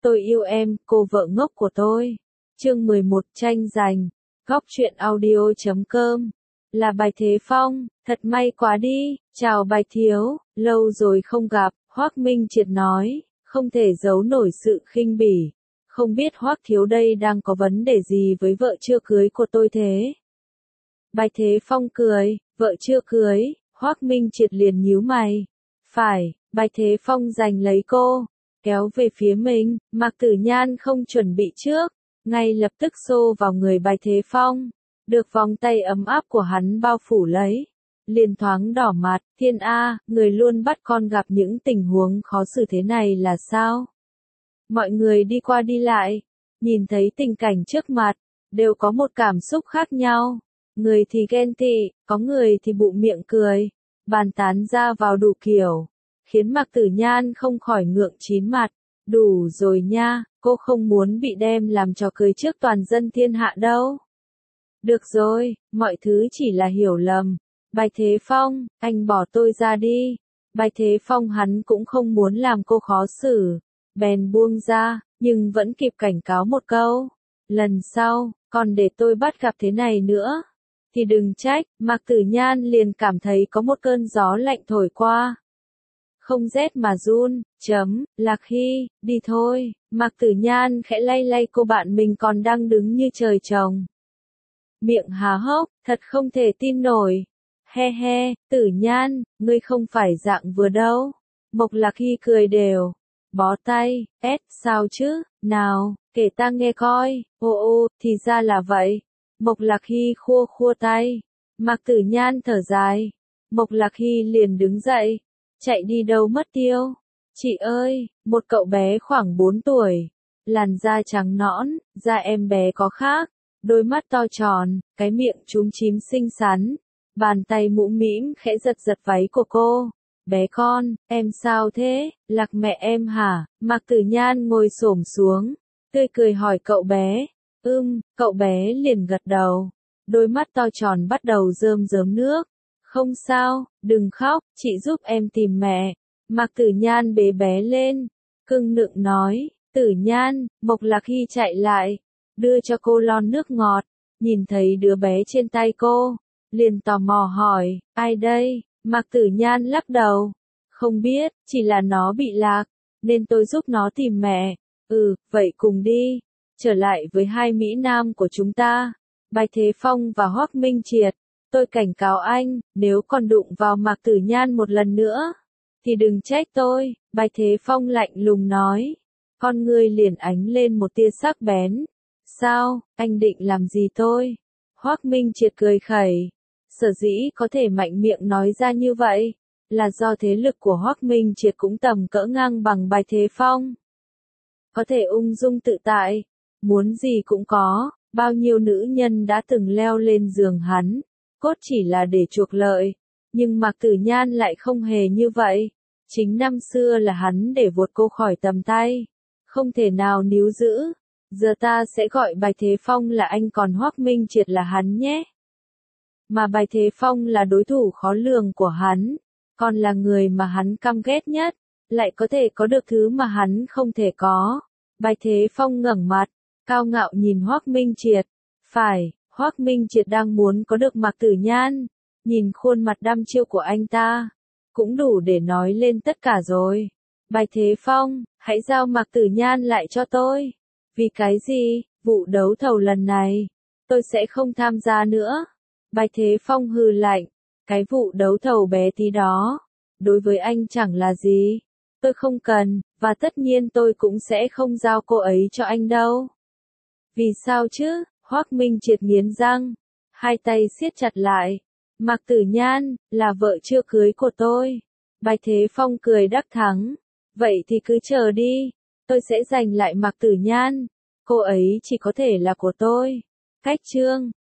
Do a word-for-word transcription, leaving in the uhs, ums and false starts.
Tôi yêu em, cô vợ ngốc của tôi. Chương mười một tranh giành. Góc truyện audio chấm com. Là Bạch Thế Phong, thật may quá đi, chào Bạch Thiếu, lâu rồi không gặp, Hoắc Minh Triệt nói, không thể giấu nổi sự khinh bỉ. Không biết Hoắc Thiếu đây đang có vấn đề gì với vợ chưa cưới của tôi thế? Bạch Thế Phong cười, vợ chưa cưới, Hoắc Minh Triệt liền nhíu mày. Phải, Bạch Thế Phong giành lấy cô, kéo về phía mình, Mạc Tử Nhan không chuẩn bị trước, ngay lập tức xô vào người Bạch Thế Phong, được vòng tay ấm áp của hắn bao phủ lấy, liền thoáng đỏ mặt, thiên A, người luôn bắt con gặp những tình huống khó xử thế này là sao? Mọi người đi qua đi lại, nhìn thấy tình cảnh trước mặt, đều có một cảm xúc khác nhau, người thì ghen tị, có người thì bụng miệng cười, bàn tán ra vào đủ kiểu, khiến Mạc Tử Nhan không khỏi ngượng chín mặt, đủ rồi nha, cô không muốn bị đem làm trò cười trước toàn dân thiên hạ đâu. Được rồi, mọi thứ chỉ là hiểu lầm. Bạch Thế Phong, anh bỏ tôi ra đi. Bạch Thế Phong hắn cũng không muốn làm cô khó xử, bèn buông ra, nhưng vẫn kịp cảnh cáo một câu. Lần sau, còn để tôi bắt gặp thế này nữa, thì đừng trách. Mạc Tử Nhan liền cảm thấy có một cơn gió lạnh thổi qua. Không rét mà run, chấm, Lạc Hy, đi thôi. Mạc Tử Nhan khẽ lay lay cô bạn mình còn đang đứng như trời trồng. Miệng há hốc, thật không thể tin nổi. He he, Tử Nhan, ngươi không phải dạng vừa đâu. Mộc Lạc Hy cười đều. Bó tay, ép, sao chứ, nào, kể ta nghe coi, ô ô, thì ra là vậy. Mộc Lạc Hy khua khua tay. Mạc Tử Nhan thở dài. Mộc Lạc Hy liền đứng dậy. Chạy đi đâu mất tiêu. Chị ơi, một cậu bé khoảng bốn tuổi. Làn da trắng nõn, da em bé có khác. Đôi mắt to tròn, cái miệng chúm chím xinh xắn. Bàn tay mũm mĩm khẽ giật giật váy của cô. Bé con, em sao thế, Lạc mẹ em hả? Mạc Tử Nhan ngồi xổm xuống, tươi cười hỏi cậu bé. Ưm, cậu bé liền gật đầu. Đôi mắt to tròn bắt đầu rơm rớm nước. Không sao, đừng khóc, chị giúp em tìm mẹ. Mạc Tử Nhan bế bé lên, cưng nựng nói. Tử Nhan, Mộc Lạc Hy chạy lại, đưa cho cô lon nước ngọt, nhìn thấy đứa bé trên tay cô, liền tò mò hỏi, ai đây? Mạc Tử Nhan lắc đầu, không biết, chỉ là nó bị lạc, nên tôi giúp nó tìm mẹ. Ừ, vậy cùng đi, trở lại với hai Mỹ Nam của chúng ta, Bạch Thế Phong và Hoắc Minh Triệt. Tôi cảnh cáo anh, nếu còn đụng vào Mạc Tử Nhan một lần nữa, thì đừng trách tôi. Bạch Thế Phong lạnh lùng nói, con ngươi liền ánh lên một tia sắc bén. Sao, anh định làm gì tôi? Hoắc Minh Triệt cười khẩy. Sở dĩ có thể mạnh miệng nói ra như vậy, là do thế lực của Hoắc Minh Triệt cũng tầm cỡ ngang bằng Bạch Thế Phong. Có thể ung dung tự tại, muốn gì cũng có, bao nhiêu nữ nhân đã từng leo lên giường hắn, cốt chỉ là để chuộc lợi, nhưng Mạc Tử Nhan lại không hề như vậy. Chính năm xưa là hắn để vụt cô khỏi tầm tay, không thể nào níu giữ. Giờ ta sẽ gọi Bạch Thế Phong là anh còn Hoắc Minh Triệt là hắn nhé. Mà Bạch Thế Phong là đối thủ khó lường của hắn, còn là người mà hắn căm ghét nhất, lại có thể có được thứ mà hắn không thể có. Bạch Thế Phong ngẩng mặt, cao ngạo nhìn Hoắc Minh Triệt. Phải, Hoắc Minh Triệt đang muốn có được Mạc Tử Nhan, nhìn khuôn mặt đăm chiêu của anh ta, cũng đủ để nói lên tất cả rồi. Bạch Thế Phong, hãy giao Mạc Tử Nhan lại cho tôi. Vì cái gì? Vụ đấu thầu lần này, tôi sẽ không tham gia nữa. Bạch Thế Phong hừ lạnh, cái vụ đấu thầu bé tí đó, đối với anh chẳng là gì. Tôi không cần, và tất nhiên tôi cũng sẽ không giao cô ấy cho anh đâu. Vì sao chứ? Hoắc Minh Triệt nghiến răng, hai tay siết chặt lại. Mạc Tử Nhan, là vợ chưa cưới của tôi. Bạch Thế Phong cười đắc thắng. Vậy thì cứ chờ đi, tôi sẽ giành lại Mạc Tử Nhan. Cô ấy chỉ có thể là của tôi. Cách chương